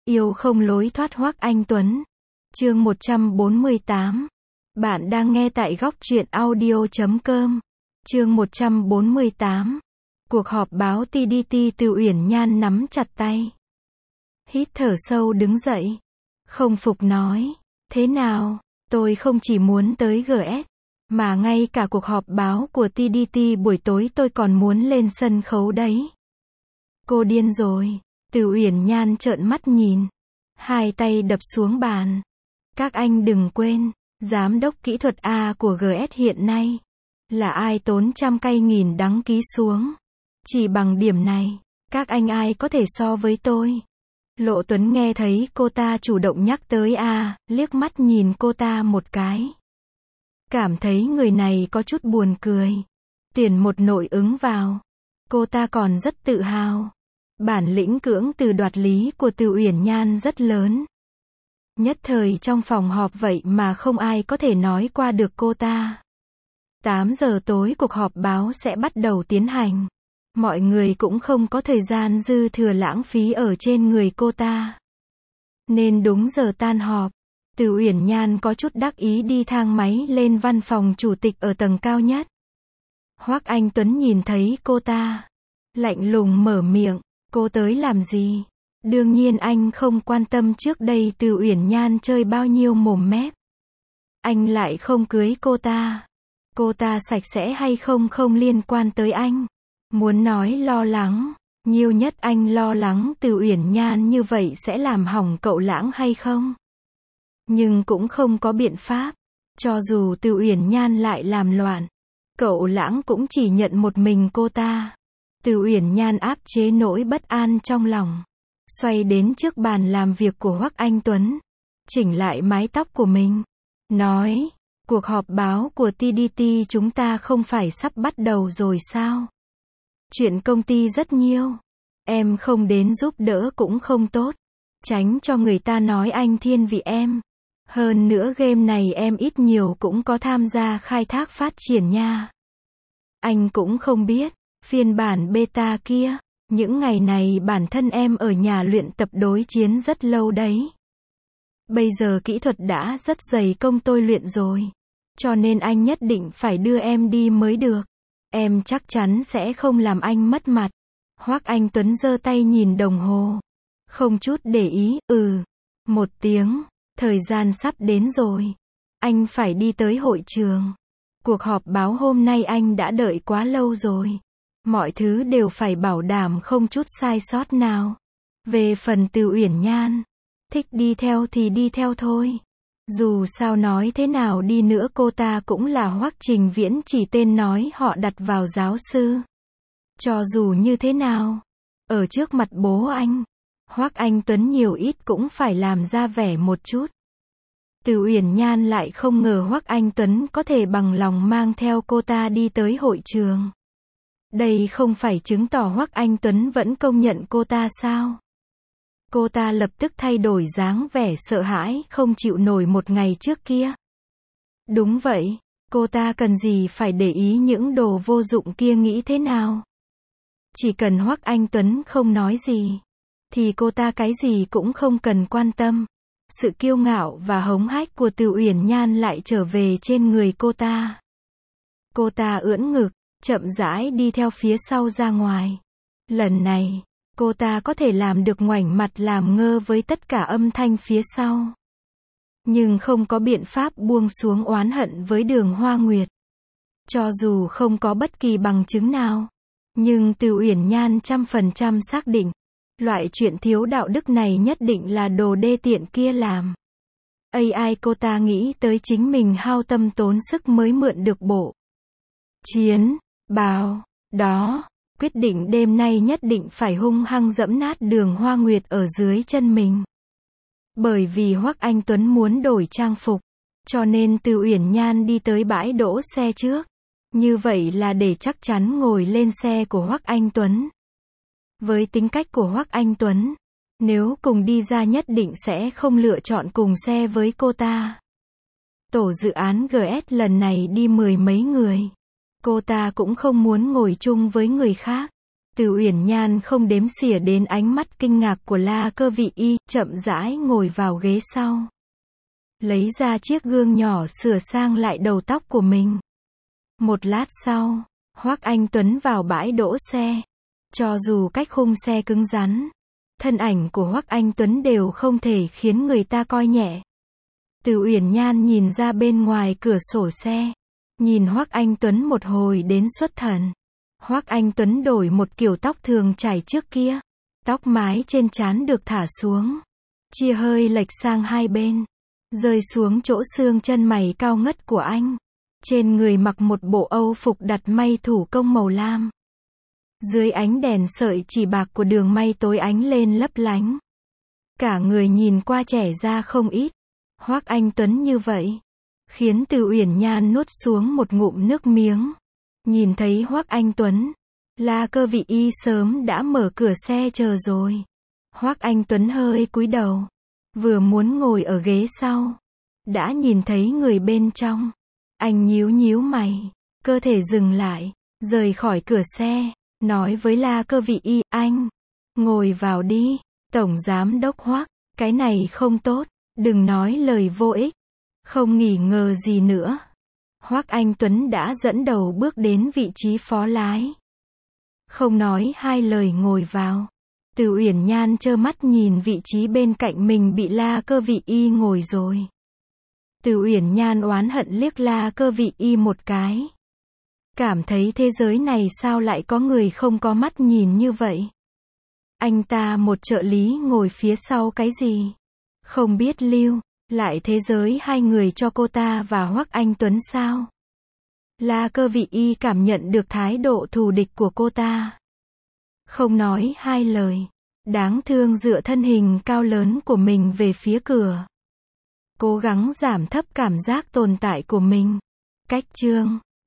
Yêu không lối thoát Hoắc Anh Tuấn. Chương 148. Bạn đang nghe tại góc truyện audio.com. Chương 148. Cuộc họp báo TDT. Từ Uyển Nhan nắm chặt tay. Hít thở sâu đứng dậy. Không phục nói. Thế nào, tôi không chỉ muốn tới GS, mà ngay cả cuộc họp báo của TDT buổi tối tôi còn muốn lên sân khấu đấy. Cô điên rồi. Từ Uyển Nhan trợn mắt nhìn. Hai tay đập xuống bàn. Các anh đừng quên, giám đốc kỹ thuật A của GS hiện nay, là ai tốn trăm cây nghìn đắng ký xuống. Chỉ bằng điểm này, các anh ai có thể so với tôi. Lộ Tuấn nghe thấy cô ta chủ động nhắc tới A, liếc mắt nhìn cô ta một cái. Cảm thấy người này có chút buồn cười. Tuyển một nội ứng vào. Cô ta còn rất tự hào. Bản lĩnh cưỡng từ đoạt lý của Từ Uyển Nhan rất lớn. Nhất thời trong phòng họp vậy mà không ai có thể nói qua được cô ta. 8 giờ tối cuộc họp báo sẽ bắt đầu tiến hành. Mọi người cũng không có thời gian dư thừa lãng phí ở trên người cô ta. Nên đúng giờ tan họp, Từ Uyển Nhan có chút đắc ý đi thang máy lên văn phòng chủ tịch ở tầng cao nhất. Hoắc Anh Tuấn nhìn thấy cô ta, lạnh lùng mở miệng. Cô tới làm gì? Đương nhiên anh không quan tâm trước đây Từ Uyển Nhan chơi bao nhiêu mồm mép. Anh lại không cưới cô ta. Cô ta sạch sẽ hay không không liên quan tới anh. Muốn nói lo lắng, nhiều nhất anh lo lắng Từ Uyển Nhan như vậy sẽ làm hỏng cậu Lãng hay không? Nhưng cũng không có biện pháp. Cho dù Từ Uyển Nhan lại làm loạn, cậu Lãng cũng chỉ nhận một mình cô ta. Từ Uyển Nhan áp chế nỗi bất an trong lòng, xoay đến trước bàn làm việc của Hoắc Anh Tuấn, chỉnh lại mái tóc của mình, nói, cuộc họp báo của TDT chúng ta không phải sắp bắt đầu rồi sao? Chuyện công ty rất nhiều, em không đến giúp đỡ cũng không tốt, tránh cho người ta nói anh thiên vị em. Hơn nữa game này em ít nhiều cũng có tham gia khai thác phát triển nha. Anh cũng không biết. Phiên bản beta kia, những ngày này bản thân em ở nhà luyện tập đối chiến rất lâu đấy. Bây giờ kỹ thuật đã rất dày công tôi luyện rồi. Cho nên anh nhất định phải đưa em đi mới được. Em chắc chắn sẽ không làm anh mất mặt. Hoắc Anh Tuấn giơ tay nhìn đồng hồ. Không chút để ý, một tiếng, thời gian sắp đến rồi. Anh phải đi tới hội trường. Cuộc họp báo hôm nay anh đã đợi quá lâu rồi. Mọi thứ đều phải bảo đảm không chút sai sót nào. Về phần Từ Uyển Nhan, thích đi theo thì đi theo thôi. Dù sao nói thế nào đi nữa cô ta cũng là Hoắc Trình Viễn chỉ tên nói họ đặt vào giáo sư. Cho dù như thế nào, ở trước mặt bố anh, Hoắc Anh Tuấn nhiều ít cũng phải làm ra vẻ một chút. Từ Uyển Nhan lại không ngờ Hoắc Anh Tuấn có thể bằng lòng mang theo cô ta đi tới hội trường. Đây không phải chứng tỏ Hoắc Anh Tuấn vẫn công nhận cô ta sao? Cô ta lập tức thay đổi dáng vẻ sợ hãi không chịu nổi một ngày trước kia. Đúng vậy, cô ta cần gì phải để ý những đồ vô dụng kia nghĩ thế nào? Chỉ cần Hoắc Anh Tuấn không nói gì, thì cô ta cái gì cũng không cần quan tâm. Sự kiêu ngạo và hống hách của Từ Uyển Nhan lại trở về trên người cô ta. Cô ta ưỡn ngực, chậm rãi đi theo phía sau ra ngoài. Lần này, cô ta có thể làm được ngoảnh mặt làm ngơ với tất cả âm thanh phía sau. Nhưng không có biện pháp buông xuống oán hận với Đường Hoa Nguyệt. Cho dù không có bất kỳ bằng chứng nào, nhưng Từ Uyển Nhan 100% xác định, loại chuyện thiếu đạo đức này nhất định là đồ đê tiện kia làm. AI cô ta nghĩ tới chính mình hao tâm tốn sức mới mượn được bộ chiến bào đó, quyết định đêm nay nhất định phải hung hăng giẫm nát Đường Hoa Nguyệt ở dưới chân mình. Bởi vì Hoắc Anh Tuấn muốn đổi trang phục, cho nên Từ Uyển Nhan đi tới bãi đỗ xe trước. Như vậy là để chắc chắn ngồi lên xe của Hoắc Anh Tuấn. Với tính cách của Hoắc Anh Tuấn, nếu cùng đi ra nhất định sẽ không lựa chọn cùng xe với cô ta. Tổ dự án GS lần này đi 10 mấy người. Cô ta cũng không muốn ngồi chung với người khác. Từ Uyển Nhan không đếm xỉa đến ánh mắt kinh ngạc của La Cơ Vị Y, chậm rãi ngồi vào ghế sau. Lấy ra chiếc gương nhỏ sửa sang lại đầu tóc của mình. Một lát sau, Hoắc Anh Tuấn vào bãi đỗ xe. Cho dù cách khung xe cứng rắn, thân ảnh của Hoắc Anh Tuấn đều không thể khiến người ta coi nhẹ. Từ Uyển Nhan nhìn ra bên ngoài cửa sổ xe, nhìn Hoắc Anh Tuấn một hồi đến xuất thần. Hoắc Anh Tuấn đổi một kiểu tóc thường chảy trước kia. Tóc mái trên trán được thả xuống, chia hơi lệch sang hai bên, rơi xuống chỗ xương chân mày cao ngất của anh. Trên người mặc một bộ âu phục đặt may thủ công màu lam. Dưới ánh đèn sợi chỉ bạc của đường may tối ánh lên lấp lánh. Cả người nhìn qua trẻ ra không ít. Hoắc Anh Tuấn như vậy, khiến Từ Uyển Nhan nuốt xuống một ngụm nước miếng. Nhìn thấy Hoắc Anh Tuấn, La Cơ Vị Y sớm đã mở cửa xe chờ rồi. Hoắc Anh Tuấn hơi cúi đầu, vừa muốn ngồi ở ghế sau, đã nhìn thấy người bên trong. Anh nhíu nhíu mày, cơ thể dừng lại, rời khỏi cửa xe, nói với La Cơ Vị Y, anh, ngồi vào đi, Tổng Giám Đốc Hoắc, cái này không tốt, đừng nói lời vô ích. Không nghi ngờ gì nữa, Hoắc Anh Tuấn đã dẫn đầu bước đến vị trí phó lái. Không nói hai lời ngồi vào. Từ Uyển Nhan trơ mắt nhìn vị trí bên cạnh mình bị La Cơ Vị Y ngồi rồi. Từ Uyển Nhan oán hận liếc La Cơ Vị Y một cái. Cảm thấy thế giới này sao lại có người không có mắt nhìn như vậy. Anh ta một trợ lý ngồi phía sau cái gì? Không biết lưu lại thế giới hai người cho cô ta và Hoắc Anh Tuấn sao? La Cơ Vị Y cảm nhận được thái độ thù địch của cô ta. Không nói hai lời, đáng thương dựa thân hình cao lớn của mình về phía cửa. Cố gắng giảm thấp cảm giác tồn tại của mình. Cách chương